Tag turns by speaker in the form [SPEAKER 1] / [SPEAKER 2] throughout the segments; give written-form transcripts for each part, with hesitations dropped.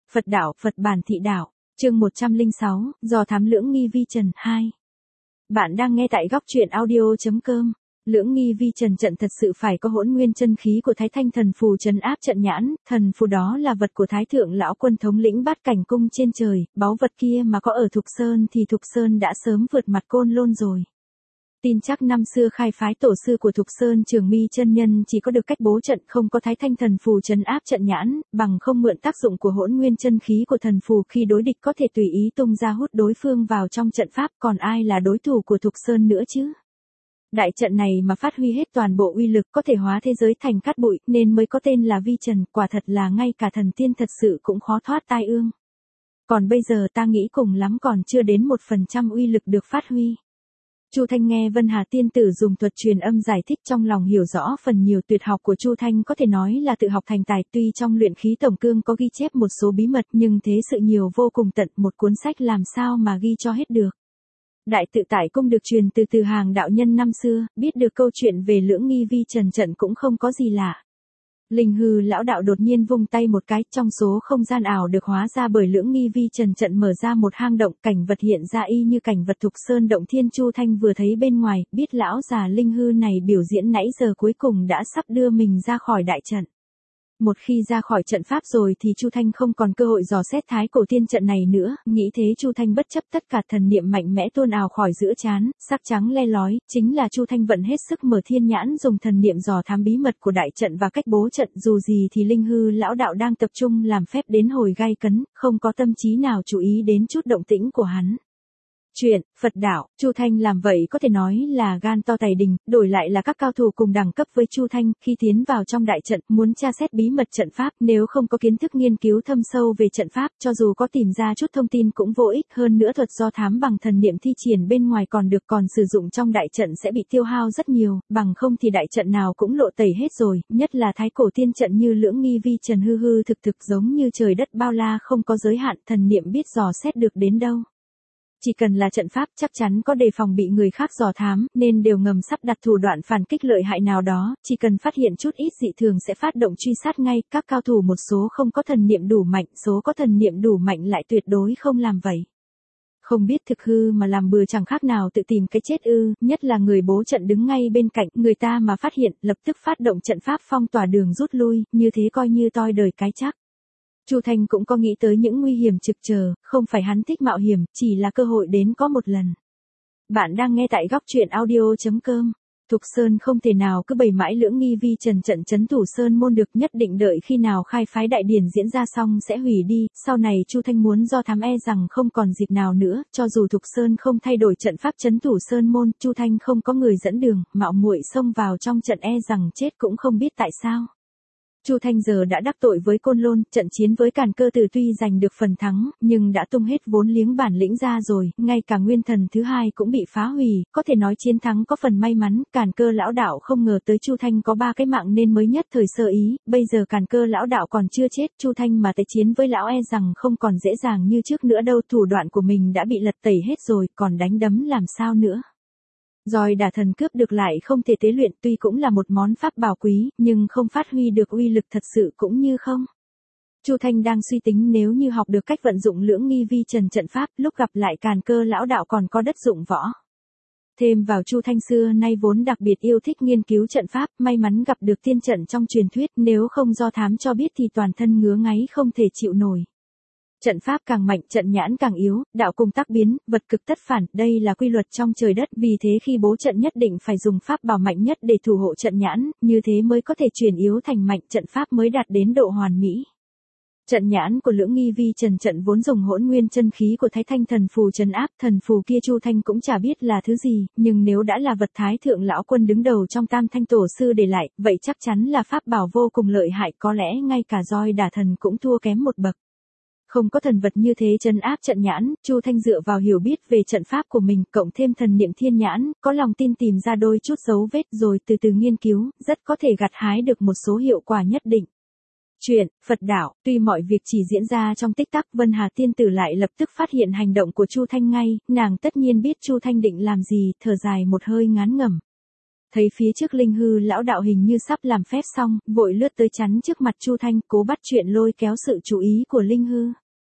[SPEAKER 1] Phật đạo, Phật bản thị đạo, chương 106, dò thám Lưỡng Nghi Vi Trần 2. Bạn đang nghe tại góc truyện audio.com. Lưỡng Nghi Vi Trần trận thật sự phải có hỗn nguyên chân khí của Thái Thanh thần phù trấn áp trận nhãn, thần phù đó là vật của Thái thượng lão quân thống lĩnh Bát Cảnh cung trên trời, báu vật kia mà có ở Thục Sơn thì Thục Sơn đã sớm vượt mặt Côn Lôn rồi. Tin chắc năm xưa khai phái tổ sư của Thục Sơn Trường Mi chân nhân chỉ có được cách bố trận, không có Thái Thanh thần phù trấn áp trận nhãn, bằng không mượn tác dụng của hỗn nguyên chân khí của thần phù khi đối địch có thể tùy ý tung ra hút đối phương vào trong trận pháp, còn ai là đối thủ của Thục Sơn nữa chứ? Đại trận này mà phát huy hết toàn bộ uy lực có thể hóa thế giới thành cát bụi, nên mới có tên là Vi Trần, quả thật là ngay cả thần tiên thật sự cũng khó thoát tai ương. Còn bây giờ ta nghĩ cùng lắm còn chưa đến 1% uy lực được phát huy. Chu Thanh nghe Vân Hà tiên tử dùng thuật truyền âm giải thích, trong lòng hiểu rõ phần nhiều. Tuyệt học của Chu Thanh có thể nói là tự học thành tài, tuy trong luyện khí tổng cương có ghi chép một số bí mật nhưng thế sự nhiều vô cùng tận, một cuốn sách làm sao mà ghi cho hết được. Đại tự tại cung được truyền từ hàng đạo nhân năm xưa, biết được câu chuyện về Lưỡng Nghi Vi Trần trận cũng không có gì lạ. Linh Hư lão đạo đột nhiên vung tay một cái, trong số không gian ảo được hóa ra bởi Lưỡng Nghi Vi Trần trận mở ra một hang động, cảnh vật hiện ra y như cảnh vật Thục Sơn động thiên. Chu Thanh vừa thấy bên ngoài, biết lão già Linh Hư này biểu diễn nãy giờ cuối cùng đã sắp đưa mình ra khỏi đại trận. Một khi ra khỏi trận pháp rồi thì Chu Thanh không còn cơ hội dò xét thái cổ tiên trận này nữa, nghĩ thế Chu Thanh bất chấp tất cả thần niệm mạnh mẽ tuôn ào khỏi giữa trán, sắc trắng le lói, chính là Chu Thanh vận hết sức mở thiên nhãn dùng thần niệm dò thám bí mật của đại trận và cách bố trận. Dù gì thì Linh Hư lão đạo đang tập trung làm phép đến hồi gai cấn, không có tâm trí nào chú ý đến chút động tĩnh của hắn. Chuyện Phật đạo, Chu Thanh làm vậy có thể nói là gan to tài đình, đổi lại là các cao thủ cùng đẳng cấp với Chu Thanh, khi tiến vào trong đại trận, muốn tra xét bí mật trận pháp, nếu không có kiến thức nghiên cứu thâm sâu về trận pháp, cho dù có tìm ra chút thông tin cũng vô ích, hơn nữa thuật do thám bằng thần niệm thi triển bên ngoài còn được, còn sử dụng trong đại trận sẽ bị tiêu hao rất nhiều, bằng không thì đại trận nào cũng lộ tẩy hết rồi, nhất là thái cổ tiên trận như Lưỡng Nghi Vi Trần hư hư thực thực giống như trời đất bao la không có giới hạn, thần niệm biết dò xét được đến đâu. Chỉ cần là trận pháp chắc chắn có đề phòng bị người khác dò thám, nên đều ngầm sắp đặt thủ đoạn phản kích lợi hại nào đó, chỉ cần phát hiện chút ít dị thường sẽ phát động truy sát ngay. Các cao thủ một số không có thần niệm đủ mạnh, số có thần niệm đủ mạnh lại tuyệt đối không làm vậy. Không biết thực hư mà làm bừa chẳng khác nào tự tìm cái chết ư, nhất là người bố trận đứng ngay bên cạnh, người ta mà phát hiện, lập tức phát động trận pháp phong tỏa đường rút lui, như thế coi như toi đời cái chắc. Chu Thanh cũng có nghĩ tới những nguy hiểm trực chờ, không phải hắn thích mạo hiểm, chỉ là cơ hội đến có một lần. Bạn đang nghe tại góc truyện audio.com. Thục Sơn không thể nào cứ bày mãi Lưỡng Nghi Vi Trần trận trấn thủ Sơn môn được, nhất định đợi khi nào khai phái đại điển diễn ra xong sẽ hủy đi. Sau này Chu Thanh muốn do thám rằng không còn dịp nào nữa, cho dù Thục Sơn không thay đổi trận pháp trấn thủ Sơn môn, Chu Thanh không có người dẫn đường, mạo muội xông vào trong trận rằng chết cũng không biết tại sao. Chu Thanh giờ đã đắc tội với Côn Lôn, trận chiến với Càn Cơ Tử tuy giành được phần thắng, nhưng đã tung hết vốn liếng bản lĩnh ra rồi, ngay cả nguyên thần thứ hai cũng bị phá hủy, có thể nói chiến thắng có phần may mắn. Càn Cơ lão đạo không ngờ tới Chu Thanh có 3 cái mạng nên mới nhất thời sơ ý, bây giờ Càn Cơ lão đạo còn chưa chết, Chu Thanh mà tới chiến với lão rằng không còn dễ dàng như trước nữa đâu, thủ đoạn của mình đã bị lật tẩy hết rồi, còn đánh đấm làm sao nữa. Roi đả thần cướp được lại không thể tế luyện, tuy cũng là một món pháp bảo quý, nhưng không phát huy được uy lực thật sự cũng như không. Chu Thanh đang suy tính nếu như học được cách vận dụng Lưỡng Nghi Vi Trần trận pháp, lúc gặp lại Càn Cơ lão đạo còn có đất dụng võ. Thêm vào Chu Thanh xưa nay vốn đặc biệt yêu thích nghiên cứu trận pháp, may mắn gặp được tiên trận trong truyền thuyết, nếu không do thám cho biết thì toàn thân ngứa ngáy không thể chịu nổi. Trận pháp càng mạnh, trận nhãn càng yếu, đạo cùng tác biến, vật cực tất phản, đây là quy luật trong trời đất, vì thế khi bố trận nhất định phải dùng pháp bảo mạnh nhất để thủ hộ trận nhãn, như thế mới có thể chuyển yếu thành mạnh, trận pháp mới đạt đến độ hoàn mỹ. Trận nhãn của Lưỡng Nghi Vi Trần trận vốn dùng hỗn nguyên chân khí của Thái Thanh thần phù trấn áp, thần phù kia Chu Thanh cũng chả biết là thứ gì, nhưng nếu đã là vật Thái thượng lão quân đứng đầu trong Tam Thanh tổ sư để lại, vậy chắc chắn là pháp bảo vô cùng lợi hại, có lẽ ngay cả roi đả thần cũng thua kém một bậc. Không có thần vật như thế trấn áp trận nhãn, Chu Thanh dựa vào hiểu biết về trận pháp của mình, cộng thêm thần niệm thiên nhãn, có lòng tin tìm ra đôi chút dấu vết rồi từ từ nghiên cứu, rất có thể gặt hái được một số hiệu quả nhất định. Chuyện Phật đạo, tuy mọi việc chỉ diễn ra trong tích tắc, Vân Hà tiên tử lại lập tức phát hiện hành động của Chu Thanh ngay, nàng tất nhiên biết Chu Thanh định làm gì, thở dài một hơi ngán ngẩm. Thấy phía trước Linh Hư lão đạo hình như sắp làm phép xong, vội lướt tới chắn trước mặt Chu Thanh, cố bắt chuyện lôi kéo sự chú ý của Linh Hư.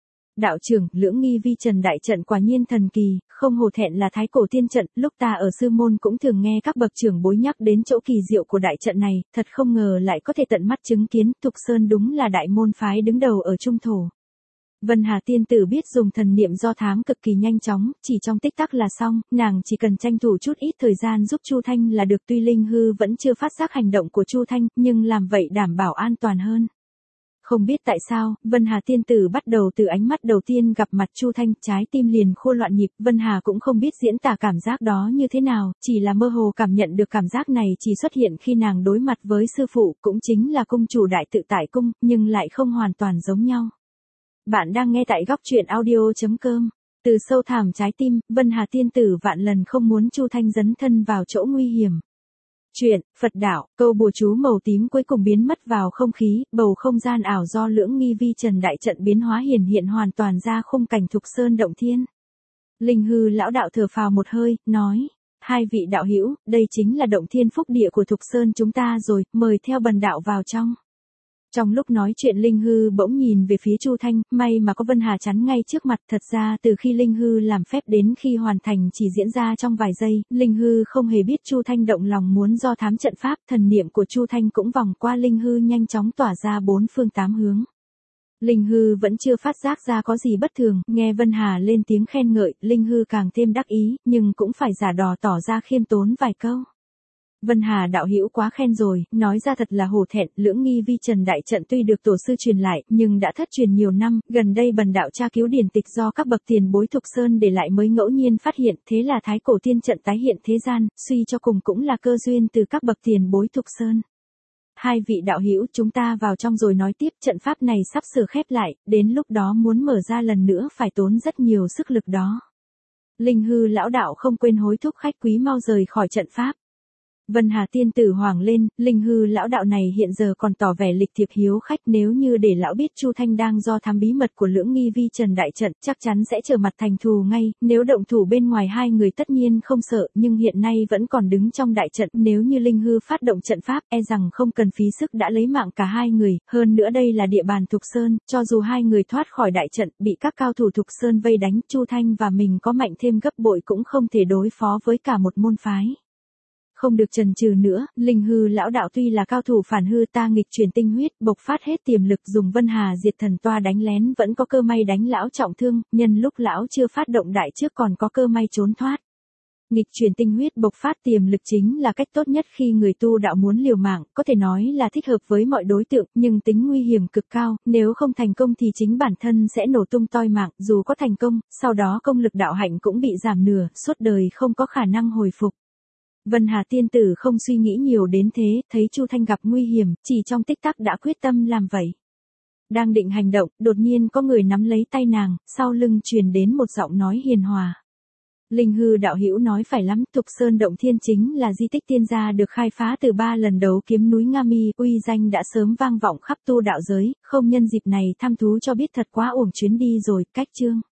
[SPEAKER 1] Đạo trưởng, lưỡng nghi vi trần đại trận quả nhiên thần kỳ, không hổ thẹn là thái cổ tiên trận, lúc ta ở sư môn cũng thường nghe các bậc trưởng bối nhắc đến chỗ kỳ diệu của đại trận này, thật không ngờ lại có thể tận mắt chứng kiến, Thục Sơn đúng là đại môn phái đứng đầu ở trung thổ. Vân Hà tiên tử biết dùng thần niệm do thám cực kỳ nhanh chóng, chỉ trong tích tắc là xong, nàng chỉ cần tranh thủ chút ít thời gian giúp Chu Thanh là được. Tuy Linh Hư vẫn chưa phát giác hành động của Chu Thanh, nhưng làm vậy đảm bảo an toàn hơn. Không biết tại sao, Vân Hà tiên tử bắt đầu từ ánh mắt đầu tiên gặp mặt Chu Thanh, trái tim liền khô loạn nhịp, Vân Hà cũng không biết diễn tả cảm giác đó như thế nào, chỉ là mơ hồ cảm nhận được cảm giác này chỉ xuất hiện khi nàng đối mặt với sư phụ, cũng chính là cung chủ đại tự tại cung, nhưng lại không hoàn toàn giống nhau. Bạn đang nghe tại góc truyện audio.com. Từ sâu thẳm trái tim, Vân Hà tiên tử vạn lần không muốn Chu Thanh dấn thân vào chỗ nguy hiểm. Chuyện, Phật đạo, câu bùa chú màu tím cuối cùng biến mất vào không khí, bầu không gian ảo do lưỡng nghi vi trần đại trận biến hóa hiển hiện hoàn toàn ra khung cảnh Thục Sơn động thiên. Linh Hư lão đạo thở phào một hơi, nói, hai vị đạo hữu, đây chính là động thiên phúc địa của Thục Sơn chúng ta rồi, mời theo bần đạo vào trong. Trong lúc nói chuyện Linh Hư bỗng nhìn về phía Chu Thanh, may mà có Vân Hà chắn ngay trước mặt, thật ra từ khi Linh Hư làm phép đến khi hoàn thành chỉ diễn ra trong vài giây, Linh Hư không hề biết Chu Thanh động lòng muốn do thám trận pháp, thần niệm của Chu Thanh cũng vòng qua Linh Hư nhanh chóng tỏa ra bốn phương tám hướng. Linh Hư vẫn chưa phát giác ra có gì bất thường, nghe Vân Hà lên tiếng khen ngợi, Linh Hư càng thêm đắc ý, nhưng cũng phải giả đò tỏ ra khiêm tốn vài câu. Vân Hà đạo hữu quá khen rồi, nói ra thật là hổ thẹn, lưỡng nghi vi trần đại trận tuy được tổ sư truyền lại, nhưng đã thất truyền nhiều năm, gần đây bần đạo tra cứu điển tịch do các bậc tiền bối Thục Sơn để lại mới ngẫu nhiên phát hiện, thế là thái cổ tiên trận tái hiện thế gian, suy cho cùng cũng là cơ duyên từ các bậc tiền bối Thục Sơn. Hai vị đạo hữu chúng ta vào trong rồi nói tiếp, trận pháp này sắp sửa khép lại, đến lúc đó muốn mở ra lần nữa phải tốn rất nhiều sức lực đó. Linh Hư lão đạo không quên hối thúc khách quý mau rời khỏi trận pháp. Vân Hà tiên tử hoảng lên, Linh Hư lão đạo này hiện giờ còn tỏ vẻ lịch thiệp hiếu khách, nếu như để lão biết Chu Thanh đang do thám bí mật của lưỡng nghi vi trần đại trận, chắc chắn sẽ trở mặt thành thù ngay, nếu động thủ bên ngoài hai người tất nhiên không sợ, nhưng hiện nay vẫn còn đứng trong đại trận, nếu như Linh Hư phát động trận pháp, e rằng không cần phí sức đã lấy mạng cả hai người, hơn nữa đây là địa bàn Thục Sơn, cho dù hai người thoát khỏi đại trận, bị các cao thủ Thục Sơn vây đánh, Chu Thanh và mình có mạnh thêm gấp bội cũng không thể đối phó với cả một môn phái. Không được chần chừ nữa, Linh Hư lão đạo tuy là cao thủ phản hư ta nghịch chuyển tinh huyết, bộc phát hết tiềm lực dùng Vân Hà diệt thần toa đánh lén vẫn có cơ may đánh lão trọng thương, nhân lúc lão chưa phát động đại trước còn có cơ may trốn thoát. Nghịch chuyển tinh huyết bộc phát tiềm lực chính là cách tốt nhất khi người tu đạo muốn liều mạng, có thể nói là thích hợp với mọi đối tượng, nhưng tính nguy hiểm cực cao, nếu không thành công thì chính bản thân sẽ nổ tung toi mạng, dù có thành công, sau đó công lực đạo hạnh cũng bị giảm nửa, suốt đời không có khả năng hồi phục. Vân Hà tiên tử không suy nghĩ nhiều đến thế, thấy Chu Thanh gặp nguy hiểm, chỉ trong tích tắc đã quyết tâm làm vậy. Đang định hành động, đột nhiên có người nắm lấy tay nàng, sau lưng truyền đến một giọng nói hiền hòa. Linh Hư đạo hữu nói phải lắm, Thục Sơn Động Thiên chính là di tích tiên gia được khai phá từ 3 lần đấu kiếm núi Nga Mi, uy danh đã sớm vang vọng khắp tu đạo giới, không nhân dịp này thăm thú cho biết thật quá uổng chuyến đi rồi, cách chương.